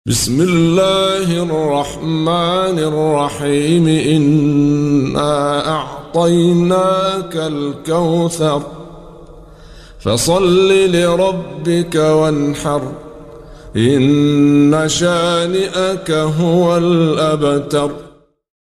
بسم الله الرحمن الرحيم إنا أعطيناك الكوثر فصل لربك وانحر إن شانئك هو الأبتر.